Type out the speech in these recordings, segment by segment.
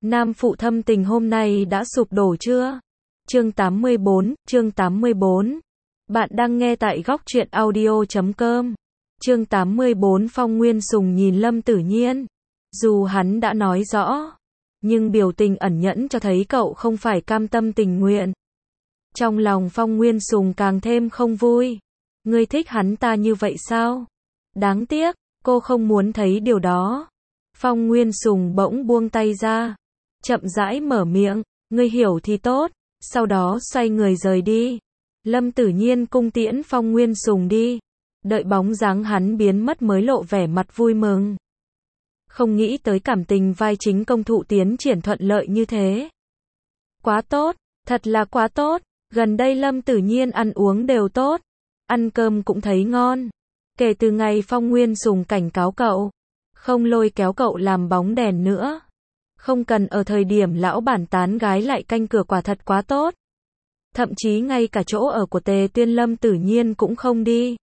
Nam phụ thâm tình hôm nay đã sụp đổ chưa? Chương 84. Bạn đang nghe tại góc truyện audio.com. Chương 84. Phong Nguyên Sùng nhìn Lâm Tử Nhiên. Dù hắn đã nói rõ, nhưng biểu tình ẩn nhẫn cho thấy cậu không phải cam tâm tình nguyện. Trong lòng Phong Nguyên Sùng càng thêm không vui. Ngươi thích hắn ta như vậy sao? Đáng tiếc, cô không muốn thấy điều đó. Phong Nguyên Sùng bỗng buông tay ra, chậm rãi mở miệng, ngươi hiểu thì tốt, sau đó xoay người rời đi. Lâm Tử Nhiên cung tiễn Phong Nguyên Sùng đi, đợi bóng dáng hắn biến mất mới lộ vẻ mặt vui mừng. Không nghĩ tới cảm tình vai chính công thụ tiến triển thuận lợi như thế. Quá tốt, thật là quá tốt, gần đây Lâm Tử Nhiên ăn uống đều tốt, ăn cơm cũng thấy ngon. Kể từ ngày Phong Nguyên Sùng cảnh cáo cậu, không lôi kéo cậu làm bóng đèn nữa. Không cần ở thời điểm lão bản tán gái lại canh cửa, quả thật quá tốt. Thậm chí ngay cả chỗ ở của Tề Tuyên Lâm Tử Nhiên cũng không đi.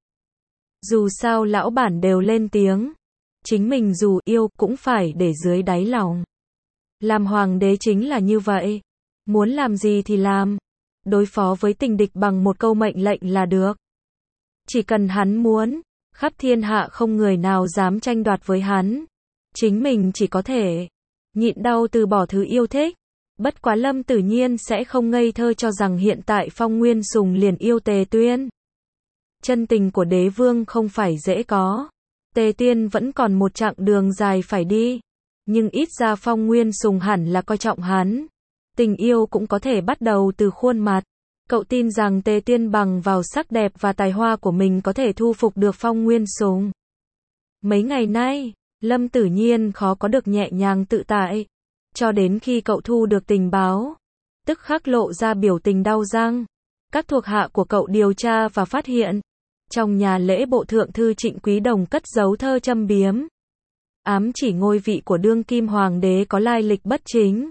Dù sao lão bản đều lên tiếng, chính mình dù yêu cũng phải để dưới đáy lòng. Làm hoàng đế chính là như vậy, muốn làm gì thì làm, đối phó với tình địch bằng một câu mệnh lệnh là được. Chỉ cần hắn muốn, khắp thiên hạ không người nào dám tranh đoạt với hắn. Chính mình chỉ có thể nhịn đau từ bỏ thứ yêu thích. Bất quá Lâm Tử Nhiên sẽ không ngây thơ cho rằng hiện tại Phong Nguyên Sùng liền yêu Tề Tuyên. Chân tình của đế vương không phải dễ có. Tề Tuyên vẫn còn một chặng đường dài phải đi. Nhưng ít ra Phong Nguyên Sùng hẳn là coi trọng hắn. Tình yêu cũng có thể bắt đầu từ khuôn mặt. Cậu tin rằng Tề Tuyên bằng vào sắc đẹp và tài hoa của mình có thể thu phục được Phong Nguyên Sùng. Mấy ngày nay, Lâm Tử Nhiên khó có được nhẹ nhàng tự tại. Cho đến khi cậu thu được tình báo, tức khắc lộ ra biểu tình đau răng. Các thuộc hạ của cậu điều tra và phát hiện, trong nhà lễ bộ thượng thư Trịnh Quý Đồng cất giấu thơ châm biếm, ám chỉ ngôi vị của đương kim hoàng đế có lai lịch bất chính.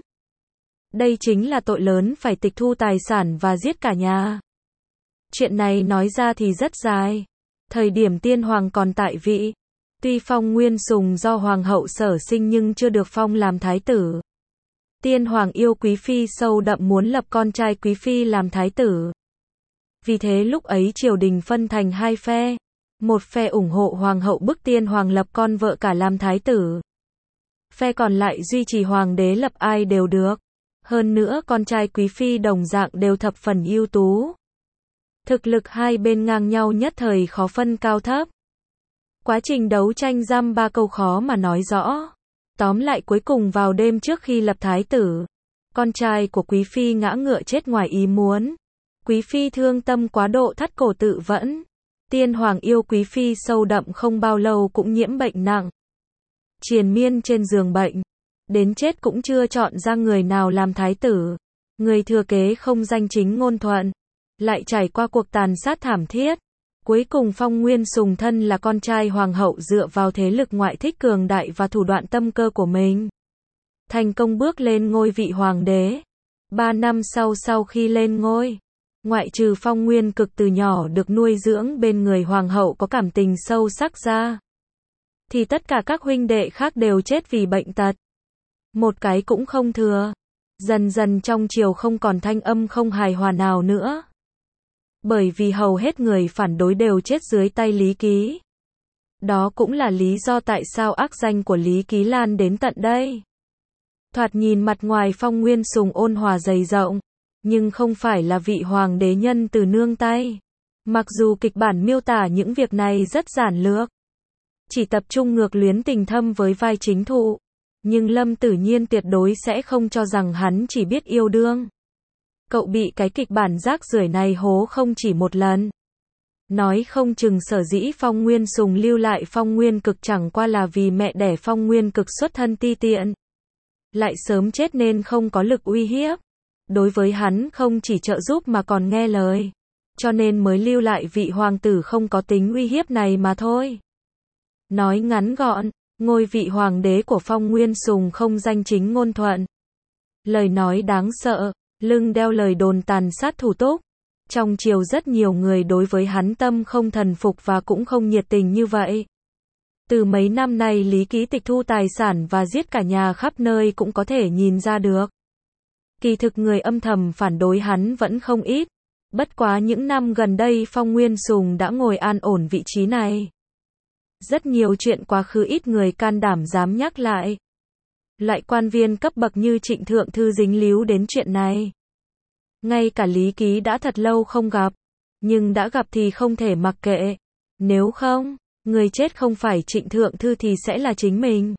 Đây chính là tội lớn phải tịch thu tài sản và giết cả nhà. Chuyện này nói ra thì rất dài. Thời điểm tiên hoàng còn tại vị, tuy Phong Nguyên Sùng do hoàng hậu sở sinh nhưng chưa được phong làm thái tử. Tiên hoàng yêu quý phi sâu đậm muốn lập con trai quý phi làm thái tử. Vì thế lúc ấy triều đình phân thành hai phe. Một phe ủng hộ hoàng hậu bức tiên hoàng lập con vợ cả làm thái tử. Phe còn lại duy trì hoàng đế lập ai đều được. Hơn nữa con trai quý phi đồng dạng đều thập phần ưu tú. Thực lực hai bên ngang nhau nhất thời khó phân cao thấp. Quá trình đấu tranh dăm ba câu khó mà nói rõ. Tóm lại cuối cùng vào đêm trước khi lập thái tử, con trai của quý phi ngã ngựa chết ngoài ý muốn. Quý phi thương tâm quá độ thắt cổ tự vẫn. Tiên hoàng yêu quý phi sâu đậm không bao lâu cũng nhiễm bệnh nặng. Triền miên trên giường bệnh. Đến chết cũng chưa chọn ra người nào làm thái tử. Người thừa kế không danh chính ngôn thuận. Lại trải qua cuộc tàn sát thảm thiết. Cuối cùng Phong Nguyên Sùng thân là con trai hoàng hậu dựa vào thế lực ngoại thích cường đại và thủ đoạn tâm cơ của mình, thành công bước lên ngôi vị hoàng đế. 3 năm sau khi lên ngôi, ngoại trừ Phong Nguyên Cực từ nhỏ được nuôi dưỡng bên người hoàng hậu có cảm tình sâu sắc ra, thì tất cả các huynh đệ khác đều chết vì bệnh tật. Một cái cũng không thừa. Dần dần trong triều không còn thanh âm không hài hòa nào nữa. Bởi vì hầu hết người phản đối đều chết dưới tay Lý Ký. Đó cũng là lý do tại sao ác danh của Lý Ký lan đến tận đây. Thoạt nhìn mặt ngoài Phong Nguyên Sùng ôn hòa dày rộng, nhưng không phải là vị hoàng đế nhân từ nương tay. Mặc dù kịch bản miêu tả những việc này rất giản lược, chỉ tập trung ngược luyến tình thâm với vai chính thụ, nhưng Lâm Tử Nhiên tuyệt đối sẽ không cho rằng hắn chỉ biết yêu đương. Cậu bị cái kịch bản rác rưởi này hố không chỉ một lần. Nói không chừng sở dĩ Phong Nguyên Sùng lưu lại Phong Nguyên Cực chẳng qua là vì mẹ đẻ Phong Nguyên Cực xuất thân ti tiện, lại sớm chết nên không có lực uy hiếp. Đối với hắn không chỉ trợ giúp mà còn nghe lời, cho nên mới lưu lại vị hoàng tử không có tính uy hiếp này mà thôi. Nói ngắn gọn, ngôi vị hoàng đế của Phong Nguyên Sùng không danh chính ngôn thuận. Lời nói đáng sợ, lưng đeo lời đồn tàn sát thủ túc. Trong triều rất nhiều người đối với hắn tâm không thần phục và cũng không nhiệt tình như vậy. Từ mấy năm nay Lý Ký tịch thu tài sản và giết cả nhà khắp nơi cũng có thể nhìn ra được. Kỳ thực người âm thầm phản đối hắn vẫn không ít. Bất quá những năm gần đây Phong Nguyên Sùng đã ngồi an ổn vị trí này. Rất nhiều chuyện quá khứ ít người can đảm dám nhắc lại. Loại quan viên cấp bậc như Trịnh Thượng Thư dính líu đến chuyện này. Ngay cả Lý Ký đã thật lâu không gặp. Nhưng đã gặp thì không thể mặc kệ. Nếu không, người chết không phải Trịnh Thượng Thư thì sẽ là chính mình.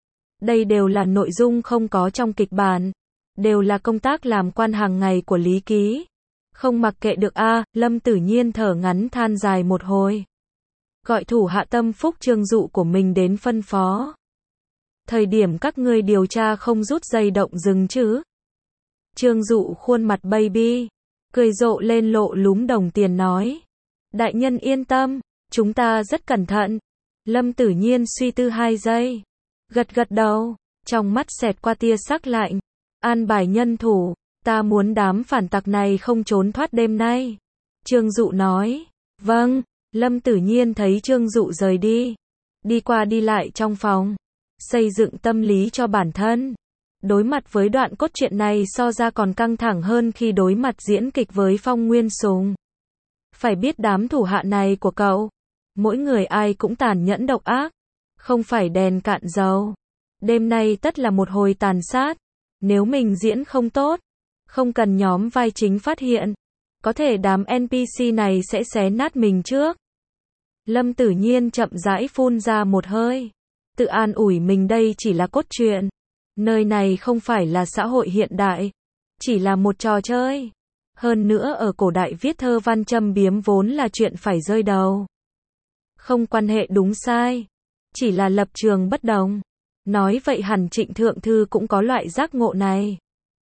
Đây đều là nội dung không có trong kịch bản. Đều là công tác làm quan hàng ngày của Lý Ký. Không mặc kệ được a. Lâm Tử Nhiên thở ngắn than dài một hồi. Gọi thủ hạ tâm phúc Trương Dụ của mình đến phân phó. Thời điểm các ngươi điều tra không rút dây động rừng chứ. Trương Dụ khuôn mặt baby, cười rộ lên lộ lúm đồng tiền nói. Đại nhân yên tâm, chúng ta rất cẩn thận. Lâm Tử Nhiên suy tư 2 giây. Gật gật đầu, trong mắt xẹt qua tia sắc lạnh. An bài nhân thủ, ta muốn đám phản tặc này không trốn thoát đêm nay. Trương Dụ nói. Vâng. Lâm Tử Nhiên thấy Trương Dụ rời đi. Đi qua đi lại trong phòng. Xây dựng tâm lý cho bản thân. Đối mặt với đoạn cốt truyện này so ra còn căng thẳng hơn khi đối mặt diễn kịch với Phong Nguyên Sùng. Phải biết đám thủ hạ này của cậu. Mỗi người ai cũng tàn nhẫn độc ác. Không phải đèn cạn dầu. Đêm nay tất là một hồi tàn sát. Nếu mình diễn không tốt. Không cần nhóm vai chính phát hiện. Có thể đám NPC này sẽ xé nát mình trước. Lâm Tử Nhiên chậm rãi phun ra một hơi. Tự an ủi mình đây chỉ là cốt truyện. Nơi này không phải là xã hội hiện đại. Chỉ là một trò chơi. Hơn nữa ở cổ đại viết thơ văn châm biếm vốn là chuyện phải rơi đầu. Không quan hệ đúng sai. Chỉ là lập trường bất đồng. Nói vậy hẳn Trịnh Thượng Thư cũng có loại giác ngộ này.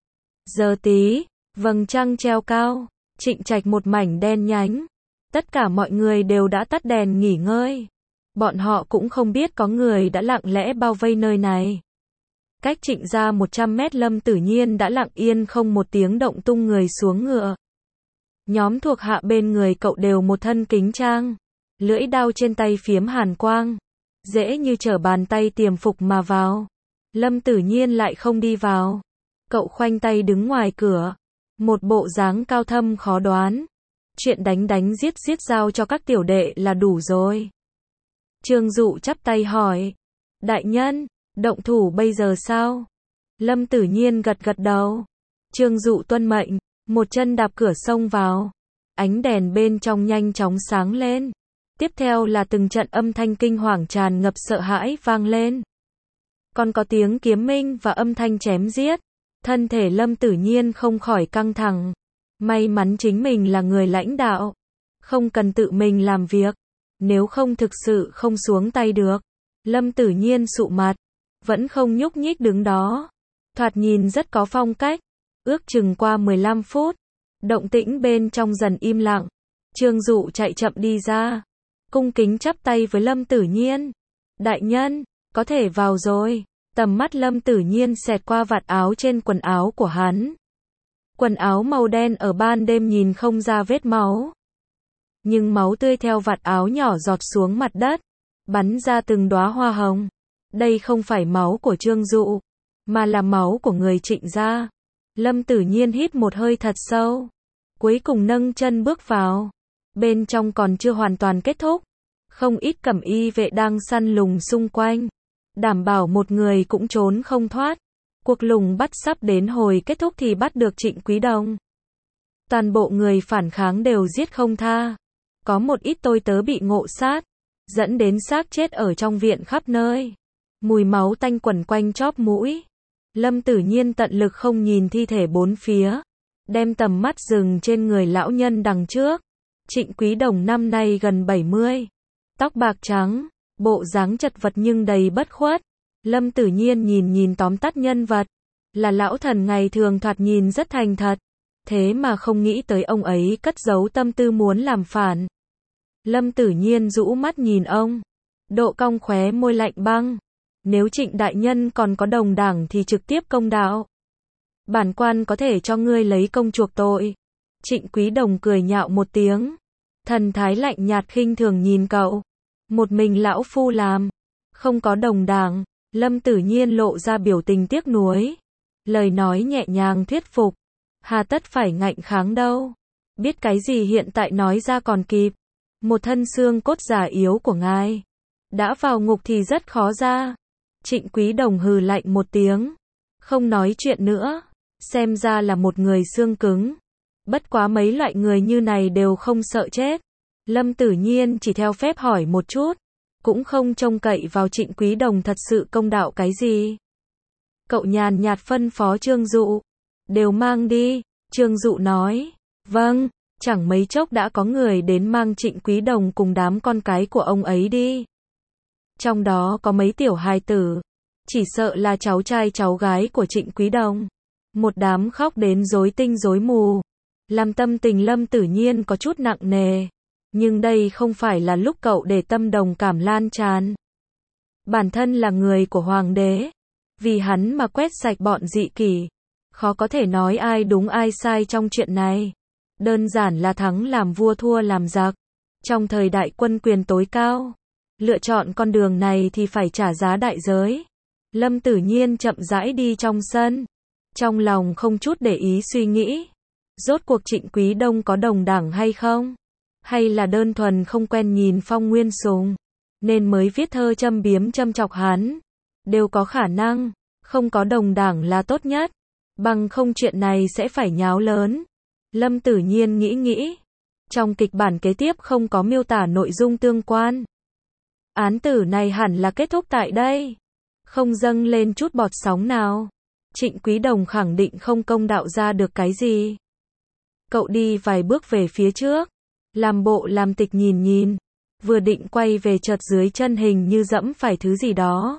Giờ tí, vầng trăng treo cao. Trịnh Trạch một mảnh đen nhánh. Tất cả mọi người đều đã tắt đèn nghỉ ngơi. Bọn họ cũng không biết có người đã lặng lẽ bao vây nơi này. Cách Trịnh ra 100 mét Lâm Tử Nhiên đã lặng yên không một tiếng động tung người xuống ngựa. Nhóm thuộc hạ bên người cậu đều một thân kính trang. Lưỡi đao trên tay phiếm hàn quang. Dễ như trở bàn tay tiềm phục mà vào. Lâm Tử Nhiên lại không đi vào. Cậu khoanh tay đứng ngoài cửa. Một bộ dáng cao thâm khó đoán. Chuyện đánh đánh giết giết giao cho các tiểu đệ là đủ rồi. Trương Dụ chắp tay hỏi. Đại nhân, động thủ bây giờ sao? Lâm Tử Nhiên gật gật đầu. Trương Dụ tuân mệnh, một chân đạp cửa xông vào. Ánh đèn bên trong nhanh chóng sáng lên. Tiếp theo là từng trận âm thanh kinh hoàng tràn ngập sợ hãi vang lên. Còn có tiếng kiếm minh và âm thanh chém giết. Thân thể Lâm Tử Nhiên không khỏi căng thẳng. May mắn chính mình là người lãnh đạo. Không cần tự mình làm việc. Nếu không thực sự không xuống tay được. Lâm Tử Nhiên sụ mặt. Vẫn không nhúc nhích đứng đó. Thoạt nhìn rất có phong cách. Ước chừng qua 15 phút. Động tĩnh bên trong dần im lặng. Trương Dụ chạy chậm đi ra. Cung kính chắp tay với Lâm Tử Nhiên. Đại nhân, có thể vào rồi. Tầm mắt Lâm Tử Nhiên xẹt qua vạt áo trên quần áo của hắn. Quần áo màu đen ở ban đêm nhìn không ra vết máu. Nhưng máu tươi theo vạt áo nhỏ giọt xuống mặt đất. Bắn ra từng đóa hoa hồng. Đây không phải máu của Trương Dụ. Mà là máu của người Trịnh gia. Lâm Tử Nhiên hít một hơi thật sâu. Cuối cùng nâng chân bước vào. Bên trong còn chưa hoàn toàn kết thúc. Không ít cẩm y vệ đang săn lùng xung quanh. Đảm bảo một người cũng trốn không thoát. Cuộc lùng bắt sắp đến hồi kết thúc thì bắt được Trịnh Quý Đồng. Toàn bộ người phản kháng đều giết không tha. Có một ít tôi tớ bị ngộ sát. Dẫn đến xác chết ở trong viện khắp nơi. Mùi máu tanh quẩn quanh chóp mũi. Lâm Tử Nhiên tận lực không nhìn thi thể bốn phía. Đem tầm mắt dừng trên người lão nhân đằng trước. Trịnh Quý Đồng năm nay gần 70. Tóc bạc trắng. Bộ dáng chật vật nhưng đầy bất khuất. Lâm Tử Nhiên nhìn tóm tắt nhân vật. Là lão thần ngày thường thoạt nhìn rất thành thật. Thế mà không nghĩ tới ông ấy cất giấu tâm tư muốn làm phản. Lâm Tử Nhiên rũ mắt nhìn ông. Độ cong khóe môi lạnh băng. Nếu Trịnh đại nhân còn có đồng đảng thì trực tiếp công đạo. Bản quan có thể cho ngươi lấy công chuộc tội. Trịnh Quý Đồng cười nhạo một tiếng. Thần thái lạnh nhạt khinh thường nhìn cậu. Một mình lão phu làm. Không có đồng đảng, Lâm Tử Nhiên lộ ra biểu tình tiếc nuối. Lời nói nhẹ nhàng thuyết phục. Hà tất phải ngạnh kháng đâu. Biết cái gì hiện tại nói ra còn kịp. Một thân xương cốt già yếu của ngài. Đã vào ngục thì rất khó ra. Trịnh Quý Đồng hừ lạnh một tiếng. Không nói chuyện nữa. Xem ra là một người xương cứng. Bất quá mấy loại người như này đều không sợ chết. Lâm Tử Nhiên chỉ theo phép hỏi một chút. Cũng không trông cậy vào Trịnh Quý Đồng thật sự công đạo cái gì. Cậu nhàn nhạt phân phó Trương Dụ. Đều mang đi. Trương Dụ nói. Vâng. Chẳng mấy chốc đã có người đến mang Trịnh Quý Đồng cùng đám con cái của ông ấy đi. Trong đó có mấy tiểu hài tử. Chỉ sợ là cháu trai cháu gái của Trịnh Quý Đồng. Một đám khóc đến rối tinh rối mù. Làm tâm tình Lâm Tử Nhiên có chút nặng nề. Nhưng đây không phải là lúc cậu để tâm đồng cảm lan tràn. Bản thân là người của hoàng đế. Vì hắn mà quét sạch bọn dị kỷ. Khó có thể nói ai đúng ai sai trong chuyện này. Đơn giản là thắng làm vua thua làm giặc. Trong thời đại quân quyền tối cao, lựa chọn con đường này thì phải trả giá đại giới. Lâm Tử Nhiên chậm rãi đi trong sân. Trong lòng không chút để ý suy nghĩ. Rốt cuộc Trịnh Quý Đông có đồng đảng hay không? Hay là đơn thuần không quen nhìn Phong Nguyên Sùng, nên mới viết thơ châm biếm châm chọc hắn? Đều có khả năng. Không có đồng đảng là tốt nhất. Bằng không chuyện này sẽ phải nháo lớn. Lâm Tử Nhiên nghĩ. Trong kịch bản kế tiếp không có miêu tả nội dung tương quan. Án tử này hẳn là kết thúc tại đây. Không dâng lên chút bọt sóng nào. Trịnh Quý Đồng khẳng định không công đạo ra được cái gì. Cậu đi vài bước về phía trước. Làm bộ làm tịch nhìn. Vừa định quay về chợt dưới chân hình như dẫm phải thứ gì đó.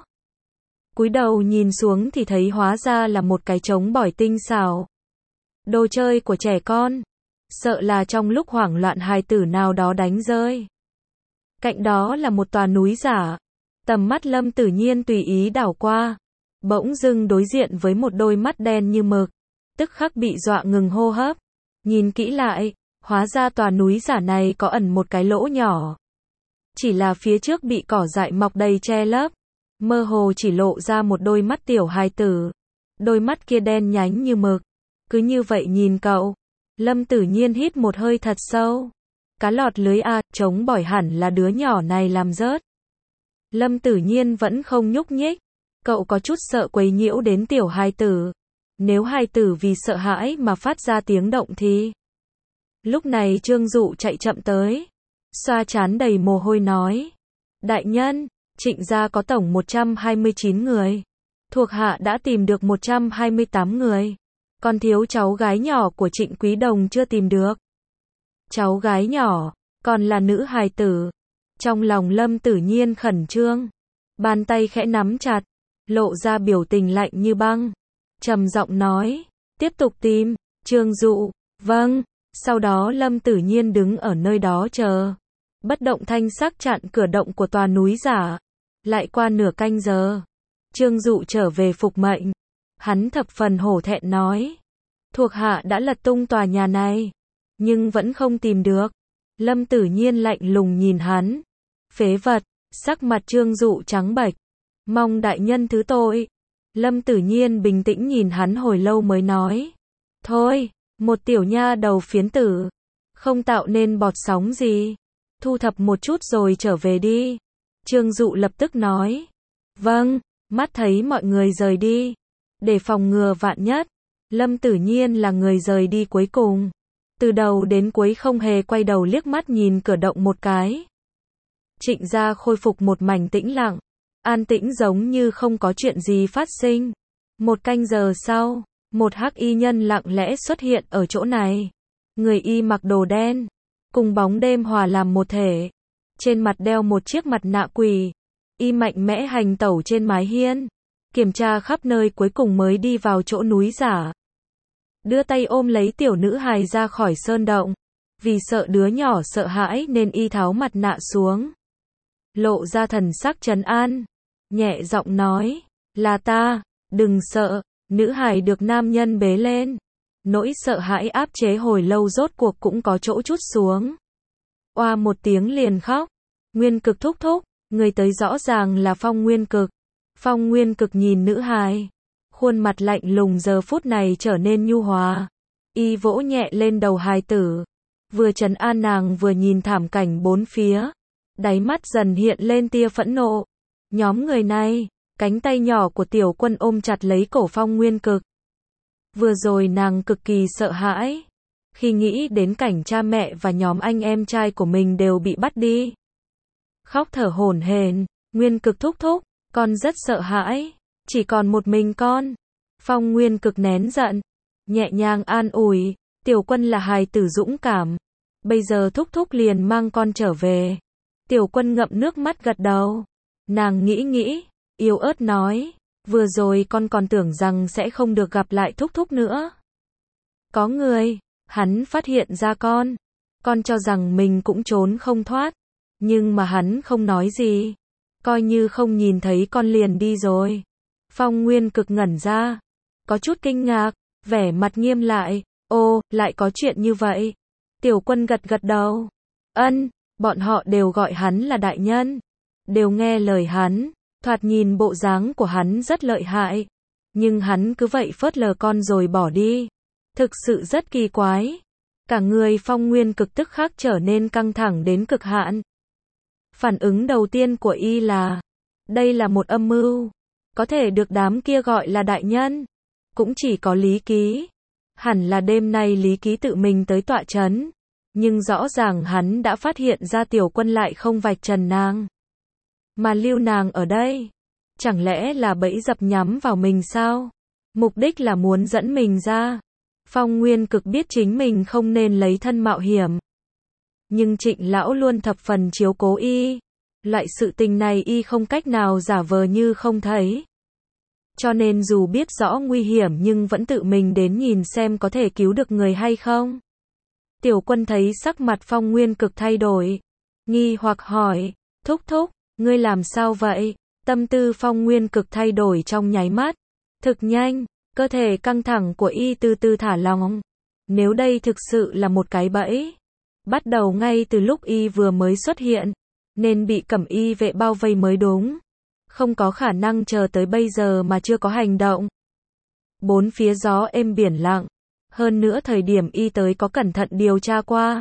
Cúi đầu nhìn xuống thì thấy hóa ra là một cái trống bỏi tinh xảo. Đồ chơi của trẻ con. Sợ là trong lúc hoảng loạn hài tử nào đó đánh rơi. Cạnh đó là một tòa núi giả. Tầm mắt Lâm Tử Nhiên tùy ý đảo qua. Bỗng dưng đối diện với một đôi mắt đen như mực. Tức khắc bị dọa ngừng hô hấp. Nhìn kỹ lại, hóa ra tòa núi giả này có ẩn một cái lỗ nhỏ. Chỉ là phía trước bị cỏ dại mọc đầy che lấp. Mơ hồ chỉ lộ ra một đôi mắt tiểu hài tử. Đôi mắt kia đen nhánh như mực. Cứ như vậy nhìn cậu. Lâm Tử Nhiên hít một hơi thật sâu. Cá lọt lưới a, trống bỏi hẳn là đứa nhỏ này làm rớt. Lâm Tử Nhiên vẫn không nhúc nhích. Cậu có chút sợ quấy nhiễu đến tiểu hài tử. Nếu hài tử vì sợ hãi mà phát ra tiếng động thì... Lúc này Trương Dụ chạy chậm tới. Xoa trán đầy mồ hôi nói. Đại nhân, Trịnh gia có tổng 129 người. Thuộc hạ đã tìm được 128 người. Còn thiếu cháu gái nhỏ của Trịnh Quý Đồng chưa tìm được. Cháu gái nhỏ, còn là nữ hài tử. Trong lòng Lâm Tử Nhiên khẩn trương. Bàn tay khẽ nắm chặt. Lộ ra biểu tình lạnh như băng. Trầm giọng nói. Tiếp tục tìm. Trương Dụ. Vâng. Sau đó Lâm Tử Nhiên đứng ở nơi đó chờ. Bất động thanh sắc chặn cửa động của tòa núi giả. Lại qua nửa canh giờ. Trương Dụ trở về phục mệnh. Hắn thập phần hổ thẹn nói. Thuộc hạ đã lật tung tòa nhà này. Nhưng vẫn không tìm được. Lâm Tử Nhiên lạnh lùng nhìn hắn. Phế vật. Sắc mặt Trương Dụ trắng bệch. Mong đại nhân thứ tội. Lâm Tử Nhiên bình tĩnh nhìn hắn hồi lâu mới nói. Thôi, một tiểu nha đầu phiến tử. Không tạo nên bọt sóng gì. Thu thập một chút rồi trở về đi. Trương Dụ lập tức nói. Vâng, mắt thấy mọi người rời đi. Để phòng ngừa vạn nhất. Lâm Tử Nhiên là người rời đi cuối cùng. Từ đầu đến cuối không hề quay đầu liếc mắt nhìn cửa động một cái. Trịnh gia khôi phục một mảnh tĩnh lặng. An tĩnh giống như không có chuyện gì phát sinh. Một canh giờ sau, một hắc y nhân lặng lẽ xuất hiện ở chỗ này. Người y mặc đồ đen, cùng bóng đêm hòa làm một thể. Trên mặt đeo một chiếc mặt nạ quỷ. Y mạnh mẽ hành tẩu trên mái hiên. Kiểm tra khắp nơi cuối cùng mới đi vào chỗ núi giả. Đưa tay ôm lấy tiểu nữ hài ra khỏi sơn động. Vì sợ đứa nhỏ sợ hãi nên y tháo mặt nạ xuống. Lộ ra thần sắc trấn an. Nhẹ giọng nói. Là ta, đừng sợ. Nữ hài được nam nhân bế lên. Nỗi sợ hãi áp chế hồi lâu rốt cuộc cũng có chỗ trút xuống. Oa một tiếng liền khóc. Nguyên Cực thúc thúc, Người tới rõ ràng là Phong Nguyên Cực. Phong Nguyên Cực nhìn nữ hài, khuôn mặt lạnh lùng giờ phút này trở nên nhu hòa. Y vỗ nhẹ lên đầu hài tử, vừa trấn an nàng vừa nhìn thảm cảnh bốn phía. Đáy mắt dần hiện lên tia phẫn nộ. Nhóm người này, cánh tay nhỏ của Tiểu Quân ôm chặt lấy cổ Phong Nguyên Cực. Vừa rồi nàng cực kỳ sợ hãi, khi nghĩ đến cảnh cha mẹ và nhóm anh em trai của mình đều bị bắt đi. Khóc thở hổn hển, Nguyên Cực thúc thúc, con rất sợ hãi, chỉ còn một mình con. Phong Nguyên Cực nén giận, nhẹ nhàng an ủi, Tiểu Quân là hài tử dũng cảm, bây giờ thúc thúc liền mang con trở về. Tiểu Quân ngậm nước mắt gật đầu, nàng nghĩ, yếu ớt nói, vừa rồi con còn tưởng rằng sẽ không được gặp lại thúc thúc nữa. Có người, hắn phát hiện ra con cho rằng mình cũng trốn không thoát, nhưng mà hắn không nói gì, coi như không nhìn thấy con liền đi rồi. Phong Nguyên Cực ngẩn ra, có chút kinh ngạc, vẻ mặt nghiêm lại, ô, lại có chuyện như vậy. Tiểu Quân gật gật đầu, bọn họ đều gọi hắn là đại nhân, đều nghe lời hắn, thoạt nhìn bộ dáng của hắn rất lợi hại, nhưng hắn cứ vậy phớt lờ con rồi bỏ đi, thực sự rất kỳ quái. Cả người Phong Nguyên Cực tức khắc trở nên căng thẳng đến cực hạn. Phản ứng đầu tiên của y là, đây là một âm mưu, có thể được đám kia gọi là đại nhân, cũng chỉ có Lý Ký. Hẳn là đêm nay Lý Ký tự mình tới tọa trấn, nhưng rõ ràng hắn đã phát hiện ra Tiểu Quân lại không vạch trần nàng, mà lưu nàng ở đây. Chẳng lẽ là bẫy dập nhắm vào mình sao? Mục đích là muốn dẫn mình ra. Phong Nguyên Cực biết chính mình không nên lấy thân mạo hiểm, nhưng Trịnh lão luôn thập phần chiếu cố y, loại sự tình này y không cách nào giả vờ như không thấy. Cho nên dù biết rõ nguy hiểm nhưng vẫn tự mình đến nhìn xem có thể cứu được người hay không. Tiểu Quân thấy sắc mặt Phong Nguyên Cực thay đổi, nghi hoặc hỏi, thúc thúc, ngươi làm sao vậy? Tâm tư Phong Nguyên Cực thay đổi trong nháy mắt, thực nhanh, cơ thể căng thẳng của y từ từ thả lỏng. Nếu đây thực sự là một cái bẫy, bắt đầu ngay từ lúc y vừa mới xuất hiện, nên bị cẩm y vệ bao vây mới đúng. Không có khả năng chờ tới bây giờ mà chưa có hành động. Bốn phía gió êm biển lặng, hơn nữa thời điểm y tới có cẩn thận điều tra qua,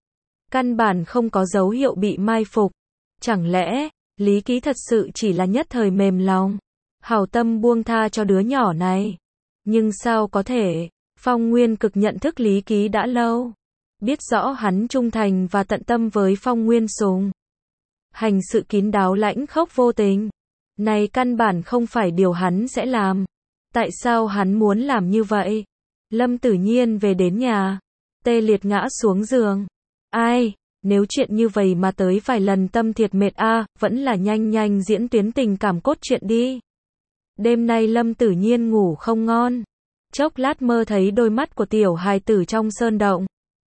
căn bản không có dấu hiệu bị mai phục. Chẳng lẽ Lý Ký thật sự chỉ là nhất thời mềm lòng, hảo tâm buông tha cho đứa nhỏ này? Nhưng sao có thể? Phong Nguyên Cực nhận thức Lý Ký đã lâu, biết rõ hắn trung thành và tận tâm với Phong Nguyên Sùng, hành sự kín đáo lãnh khốc vô tình, này căn bản không phải điều hắn sẽ làm. Tại sao hắn muốn làm như vậy? Lâm Tử Nhiên về đến nhà, tê liệt ngã xuống giường. Ai, nếu chuyện như vậy mà tới vài lần tâm thiệt mệt vẫn là nhanh diễn tuyến tình cảm cốt truyện đi. Đêm nay Lâm Tử Nhiên ngủ không ngon. Chốc lát mơ thấy đôi mắt của tiểu hài tử trong sơn động.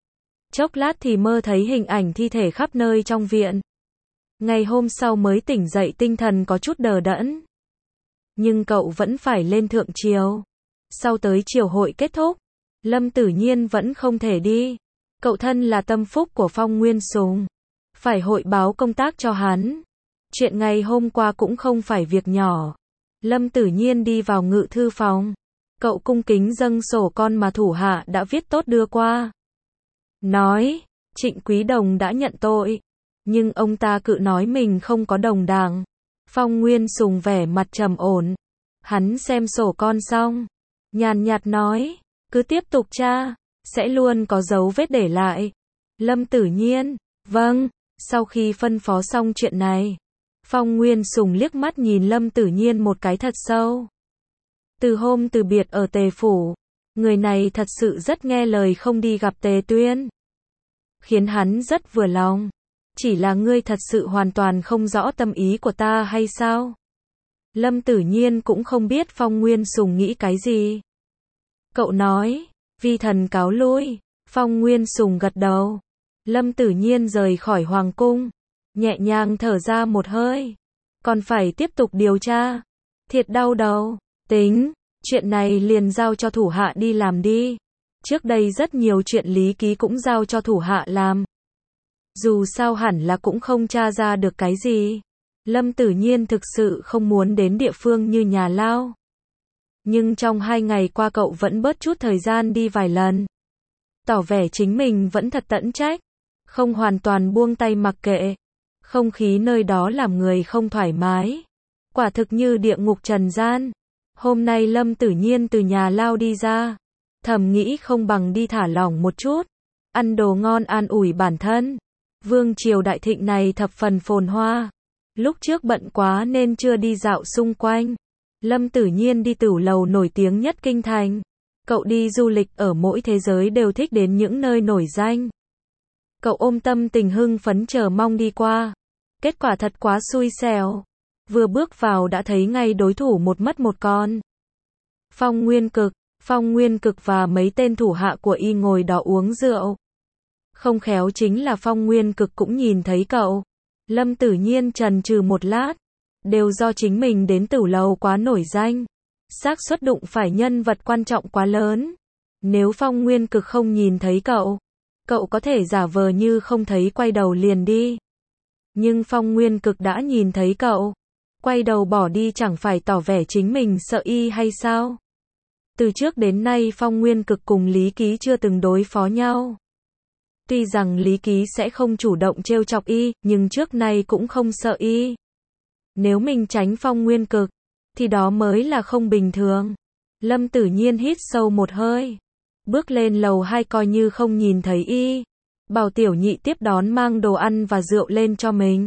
Chốc lát thì mơ thấy hình ảnh thi thể khắp nơi trong viện. Ngày hôm sau mới tỉnh dậy tinh thần có chút đờ đẫn. Nhưng cậu vẫn phải lên thượng triều. Sau tới triều hội kết thúc, Lâm Tử Nhiên vẫn không thể đi. Cậu thân là tâm phúc của Phong Nguyên Sùng, phải hội báo công tác cho hắn. Chuyện ngày hôm qua cũng không phải việc nhỏ. Lâm Tử Nhiên đi vào ngự thư phòng. Cậu cung kính dâng sổ con mà thủ hạ đã viết tốt đưa qua. Nói, Trịnh Quý Đồng đã nhận tội, nhưng ông ta cự nói mình không có đồng đảng. Phong Nguyên Sùng vẻ mặt trầm ổn. Hắn xem sổ con xong, nhàn nhạt nói, cứ tiếp tục tra, sẽ luôn có dấu vết để lại. Lâm Tử Nhiên, vâng. Sau khi phân phó xong chuyện này, Phong Nguyên Sùng liếc mắt nhìn Lâm Tử Nhiên một cái thật sâu. Từ hôm từ biệt ở Tề Phủ, người này thật sự rất nghe lời không đi gặp Tề Tuyên, khiến hắn rất vừa lòng. Chỉ là ngươi thật sự hoàn toàn không rõ tâm ý của ta hay sao? Lâm Tử Nhiên cũng không biết Phong Nguyên Sùng nghĩ cái gì. Cậu nói, vi thần cáo lui. Phong Nguyên Sùng gật đầu. Lâm Tử Nhiên rời khỏi hoàng cung, nhẹ nhàng thở ra một hơi. Còn phải tiếp tục điều tra. Thiệt đau đầu. Tính, chuyện này liền giao cho thủ hạ đi làm đi. Trước đây rất nhiều chuyện Lý Ký cũng giao cho thủ hạ làm. Dù sao hẳn là cũng không tra ra được cái gì. Lâm Tử Nhiên thực sự không muốn đến địa phương như nhà lao. Nhưng trong 2 ngày qua cậu vẫn bớt chút thời gian đi vài lần. Tỏ vẻ chính mình vẫn thật tận trách. Không hoàn toàn buông tay mặc kệ. Không khí nơi đó làm người không thoải mái. Quả thực như địa ngục trần gian. Hôm nay Lâm Tử Nhiên từ nhà lao đi ra. Thầm nghĩ không bằng đi thả lỏng một chút. Ăn đồ ngon an ủi bản thân. Vương triều đại thịnh này thập phần phồn hoa. Lúc trước bận quá nên chưa đi dạo xung quanh. Lâm Tử Nhiên đi tửu lầu nổi tiếng nhất kinh thành. Cậu đi du lịch ở mỗi thế giới đều thích đến những nơi nổi danh. Cậu ôm tâm tình hưng phấn chờ mong đi qua. Kết quả thật quá xui xẻo. Vừa bước vào đã thấy ngay đối thủ một mất một con. Phong Nguyên Cực và mấy tên thủ hạ của y ngồi đó uống rượu. Không khéo chính là Phong Nguyên Cực cũng nhìn thấy cậu. Lâm Tử Nhiên chần chừ một lát. Đều do chính mình đến tửu lầu quá nổi danh. Xác suất đụng phải nhân vật quan trọng quá lớn. Nếu Phong Nguyên Cực không nhìn thấy cậu có thể giả vờ như không thấy quay đầu liền đi. Nhưng Phong Nguyên Cực đã nhìn thấy cậu. Quay đầu bỏ đi chẳng phải tỏ vẻ chính mình sợ y hay sao? Từ trước đến nay Phong Nguyên Cực cùng Lý Ký chưa từng đối phó nhau. Tuy rằng Lý Ký sẽ không chủ động trêu chọc y, nhưng trước nay cũng không sợ y. Nếu mình tránh Phong Nguyên Cực, thì đó mới là không bình thường. Lâm Tử Nhiên hít sâu một hơi. Bước lên lầu 2 coi như không nhìn thấy y. Bảo tiểu nhị tiếp đón mang đồ ăn và rượu lên cho mình.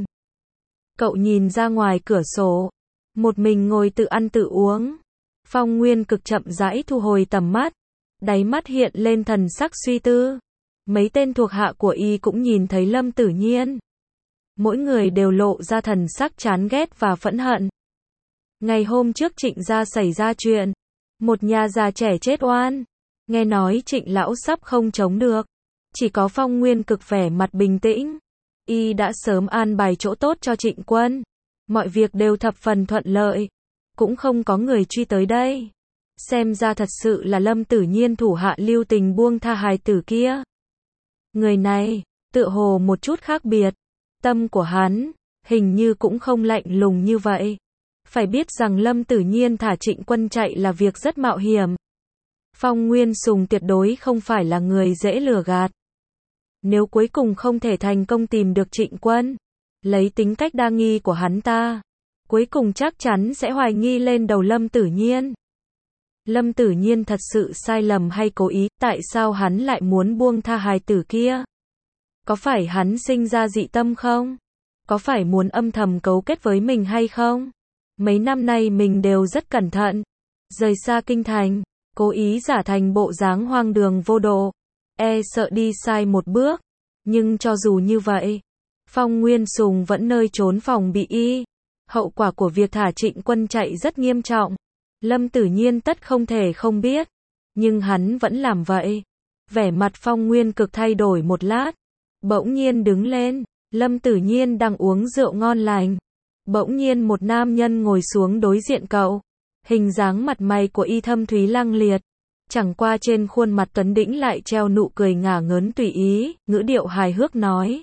Cậu nhìn ra ngoài cửa sổ. Một mình ngồi tự ăn tự uống. Phong Nguyên Cực chậm rãi thu hồi tầm mắt. Đáy mắt hiện lên thần sắc suy tư. Mấy tên thuộc hạ của y cũng nhìn thấy Lâm Tử Nhiên. Mỗi người đều lộ ra thần sắc chán ghét và phẫn hận. Ngày hôm trước Trịnh gia xảy ra chuyện. Một nhà già trẻ chết oan. Nghe nói Trịnh lão sắp không chống được. Chỉ có Phong Nguyên Cực vẻ mặt bình tĩnh. Y đã sớm an bài chỗ tốt cho Trịnh Quân. Mọi việc đều thập phần thuận lợi. Cũng không có người truy tới đây. Xem ra thật sự là Lâm Tử Nhiên thủ hạ lưu tình buông tha hài tử kia. Người này, tựa hồ một chút khác biệt. Tâm của hắn, hình như cũng không lạnh lùng như vậy. Phải biết rằng Lâm Tử Nhiên thả Trịnh Quân chạy là việc rất mạo hiểm. Phong Nguyên Sùng tuyệt đối không phải là người dễ lừa gạt. Nếu cuối cùng không thể thành công tìm được Trịnh Quân, lấy tính cách đa nghi của hắn ta, cuối cùng chắc chắn sẽ hoài nghi lên đầu Lâm Tử Nhiên. Lâm Tử Nhiên thật sự sai lầm hay cố ý, tại sao hắn lại muốn buông tha hài tử kia? Có phải hắn sinh ra dị tâm không? Có phải muốn âm thầm cấu kết với mình hay không? Mấy năm nay mình đều rất cẩn thận. Rời xa kinh thành, cố ý giả thành bộ dáng hoang đường vô độ. Sợ đi sai một bước. Nhưng cho dù như vậy, Phong Nguyên Sùng vẫn nơi trốn phòng bị y. Hậu quả của việc thả Trịnh Quân chạy rất nghiêm trọng. Lâm Tử Nhiên tất không thể không biết. Nhưng hắn vẫn làm vậy. Vẻ mặt Phong Nguyên Cực thay đổi một lát. Bỗng nhiên đứng lên. Lâm Tử Nhiên đang uống rượu ngon lành. Bỗng nhiên một nam nhân ngồi xuống đối diện cậu. Hình dáng mặt mày của y thâm thúy lăng liệt. Chẳng qua trên khuôn mặt tuấn đĩnh lại treo nụ cười ngả ngớn tùy ý, ngữ điệu hài hước nói.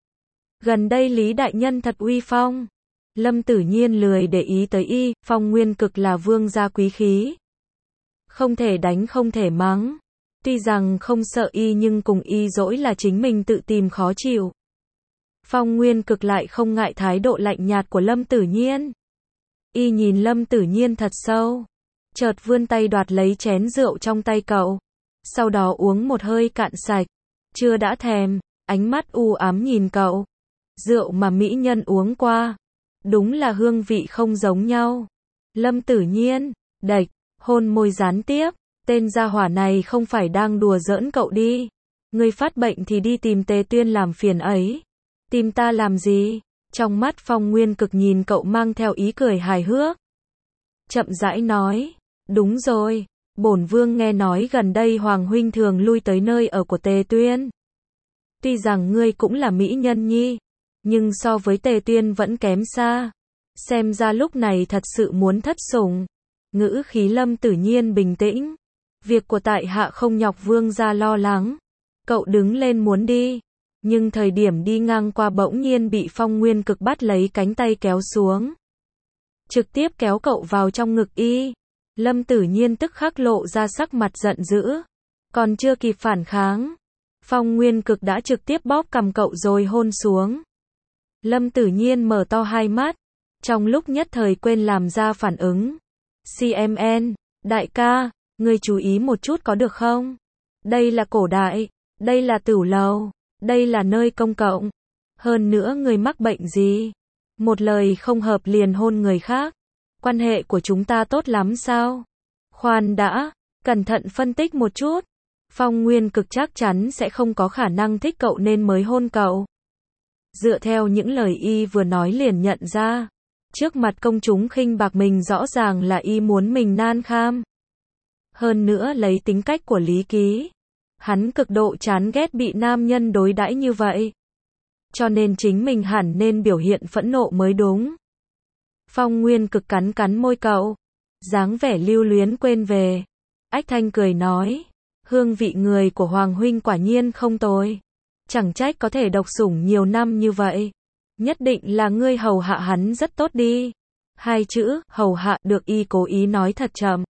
Gần đây Lý đại nhân thật uy phong. Lâm Tử Nhiên lười để ý tới y, Phong Nguyên Cực là vương gia quý khí. Không thể đánh không thể mắng. Tuy rằng không sợ y nhưng cùng y dỗi là chính mình tự tìm khó chịu. Phong Nguyên Cực lại không ngại thái độ lạnh nhạt của Lâm Tử Nhiên. Y nhìn Lâm Tử Nhiên thật sâu. Chợt vươn tay đoạt lấy chén rượu trong tay cậu. Sau đó uống một hơi cạn sạch. Chưa đã thèm, ánh mắt u ám nhìn cậu. Rượu mà mỹ nhân uống qua. Đúng là hương vị không giống nhau. Lâm Tử Nhiên, đạch, hôn môi gián tiếp. Tên gia hỏa này không phải đang đùa giỡn cậu đi. Ngươi phát bệnh thì đi tìm Tề Tuyên làm phiền ấy. Tìm ta làm gì? Trong mắt Phong Nguyên Cực nhìn cậu mang theo ý cười hài hước. Chậm rãi nói. Đúng rồi, bổn vương nghe nói gần đây Hoàng huynh thường lui tới nơi ở của Tề Tuyên. Tuy rằng ngươi cũng là mỹ nhân nhi, nhưng so với Tề Tuyên vẫn kém xa. Xem ra lúc này thật sự muốn thất sủng. Ngữ khí Lâm Tử Nhiên bình tĩnh. Việc của tại hạ không nhọc vương gia lo lắng. Cậu đứng lên muốn đi. Nhưng thời điểm đi ngang qua bỗng nhiên bị Phong Nguyên Cực bắt lấy cánh tay kéo xuống. Trực tiếp kéo cậu vào trong ngực y. Lâm Tử Nhiên tức khắc lộ ra sắc mặt giận dữ. Còn chưa kịp phản kháng, Phong Nguyên Cực đã trực tiếp bóp cằm cậu rồi hôn xuống. Lâm Tử Nhiên mở to hai mắt, trong lúc nhất thời quên làm ra phản ứng. CMN, đại ca, ngươi chú ý một chút có được không? Đây là cổ đại, đây là tửu lầu, đây là nơi công cộng. Hơn nữa ngươi mắc bệnh gì? Một lời không hợp liền hôn người khác. Quan hệ của chúng ta tốt lắm sao? Khoan đã, cẩn thận phân tích một chút. Phong Nguyên Cực chắc chắn sẽ không có khả năng thích cậu nên mới hôn cậu. Dựa theo những lời y vừa nói liền nhận ra, trước mặt công chúng khinh bạc mình rõ ràng là y muốn mình nan kham. Hơn nữa lấy tính cách của Lý Ký, hắn cực độ chán ghét bị nam nhân đối đãi như vậy. Cho nên chính mình hẳn nên biểu hiện phẫn nộ mới đúng. Phong Nguyên Cực cắn cắn môi cậu, dáng vẻ lưu luyến quên về. Ách Thanh cười nói, hương vị người của Hoàng huynh quả nhiên không tồi. Chẳng trách có thể độc sủng nhiều năm như vậy. Nhất định là ngươi hầu hạ hắn rất tốt đi. Hai chữ, hầu hạ được y cố ý nói thật chậm.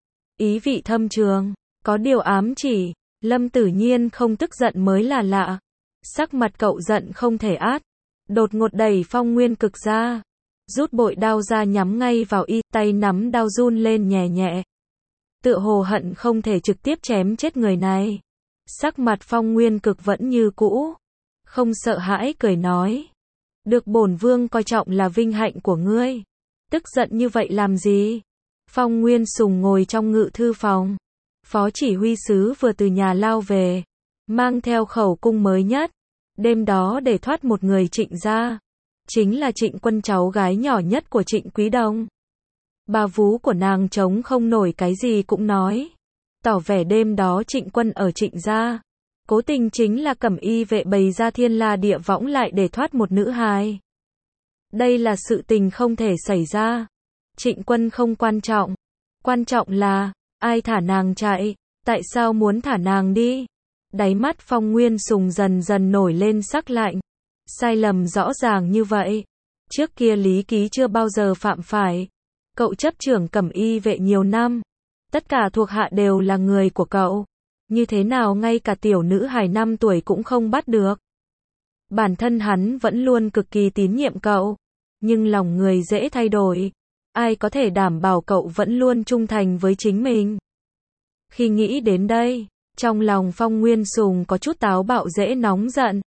Ý vị thâm trường, có điều ám chỉ, Lâm Tử Nhiên không tức giận mới là lạ. Sắc mặt cậu giận không thể át. Đột ngột đẩy Phong Nguyên Cực ra. Rút bội đao ra nhắm ngay vào y, tay nắm đao run lên nhẹ nhẹ. Tựa hồ hận không thể trực tiếp chém chết người này. Sắc mặt Phong Nguyên Cực vẫn như cũ, không sợ hãi cười nói. Được bổn vương coi trọng là vinh hạnh của ngươi. Tức giận như vậy làm gì? Phong Nguyên Sùng ngồi trong ngự thư phòng. Phó chỉ huy sứ vừa từ nhà lao về, mang theo khẩu cung mới nhất. Đêm đó để thoát một người Trịnh gia. Chính là Trịnh Quân cháu gái nhỏ nhất của Trịnh Quý Đông. Bà vú của nàng chống không nổi cái gì cũng nói. Tỏ vẻ đêm đó Trịnh Quân ở Trịnh gia. Cố tình chính là cẩm y vệ bày ra thiên la địa võng lại để thoát một nữ hài. Đây là sự tình không thể xảy ra. Trịnh Quân không quan trọng. Quan trọng là, ai thả nàng chạy, tại sao muốn thả nàng đi? Đáy mắt Phong Nguyên Sùng dần dần nổi lên sắc lạnh. Sai lầm rõ ràng như vậy. Trước kia Lý Ký chưa bao giờ phạm phải. Cậu chấp trưởng cẩm y vệ nhiều năm. Tất cả thuộc hạ đều là người của cậu. Như thế nào ngay cả tiểu nữ hài 5 tuổi cũng không bắt được. Bản thân hắn vẫn luôn cực kỳ tín nhiệm cậu. Nhưng lòng người dễ thay đổi. Ai có thể đảm bảo cậu vẫn luôn trung thành với chính mình? Khi nghĩ đến đây, trong lòng Phong Nguyên Sùng có chút táo bạo dễ nóng giận.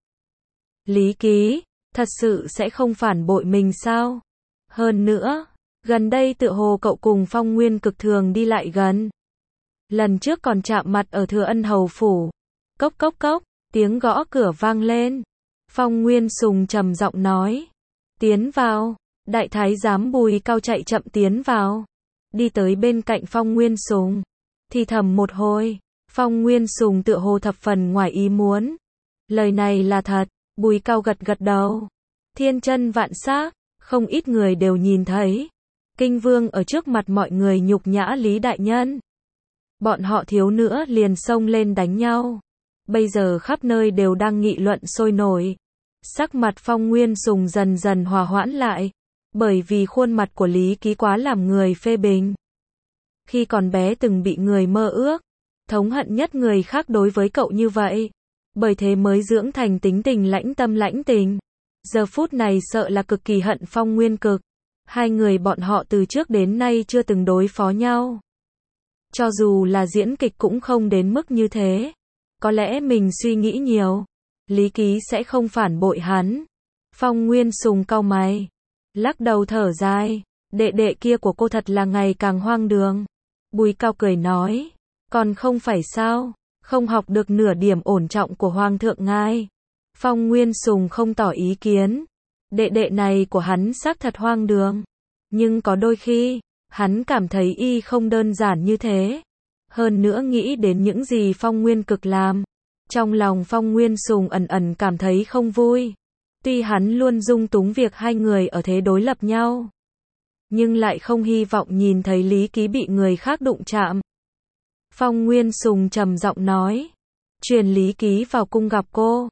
Lý Ký, thật sự sẽ không phản bội mình sao? Hơn nữa, gần đây tựa hồ cậu cùng Phong Nguyên Cực thường đi lại gần. Lần trước còn chạm mặt ở Thừa Ân hầu phủ. Cốc cốc cốc, tiếng gõ cửa vang lên. Phong Nguyên Sùng trầm giọng nói. Tiến vào. Đại thái giám Bùi Cao chạy chậm tiến vào. Đi tới bên cạnh Phong Nguyên Sùng. Thì thầm một hồi. Phong Nguyên Sùng tựa hồ thập phần ngoài ý muốn. Lời này là thật. Bùi Cao gật gật đầu. Thiên chân vạn xác, không ít người đều nhìn thấy. Kinh Vương ở trước mặt mọi người nhục nhã Lý đại nhân. Bọn họ thiếu nữa liền xông lên đánh nhau. Bây giờ khắp nơi đều đang nghị luận sôi nổi. Sắc mặt Phong Nguyên Sùng dần dần hòa hoãn lại. Bởi vì khuôn mặt của Lý Ký quá làm người phê bình. Khi còn bé từng bị người mơ ước. Thống hận nhất người khác đối với cậu như vậy. Bởi thế mới dưỡng thành tính tình lãnh tâm lãnh tình. Giờ phút này sợ là cực kỳ hận Phong Nguyên Cực. Hai người bọn họ từ trước đến nay chưa từng đối phó nhau. Cho dù là diễn kịch cũng không đến mức như thế. Có lẽ mình suy nghĩ nhiều. Lý Ký sẽ không phản bội hắn. Phong Nguyên Sùng cau mày. Lắc đầu thở dài. Đệ đệ kia của cô thật là ngày càng hoang đường. Bùi Cao cười nói. Còn không phải sao. Không học được nửa điểm ổn trọng của Hoàng thượng ngài. Phong Nguyên Sùng không tỏ ý kiến. Đệ đệ này của hắn xác thật hoang đường. Nhưng có đôi khi, hắn cảm thấy y không đơn giản như thế. Hơn nữa nghĩ đến những gì Phong Nguyên Cực làm. Trong lòng Phong Nguyên Sùng ẩn ẩn cảm thấy không vui. Tuy hắn luôn dung túng việc hai người ở thế đối lập nhau. Nhưng lại không hy vọng nhìn thấy Lý Ký bị người khác đụng chạm. Phong Nguyên Sùng trầm giọng nói. Truyền Lý Ký vào cung gặp cô.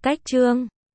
cách chương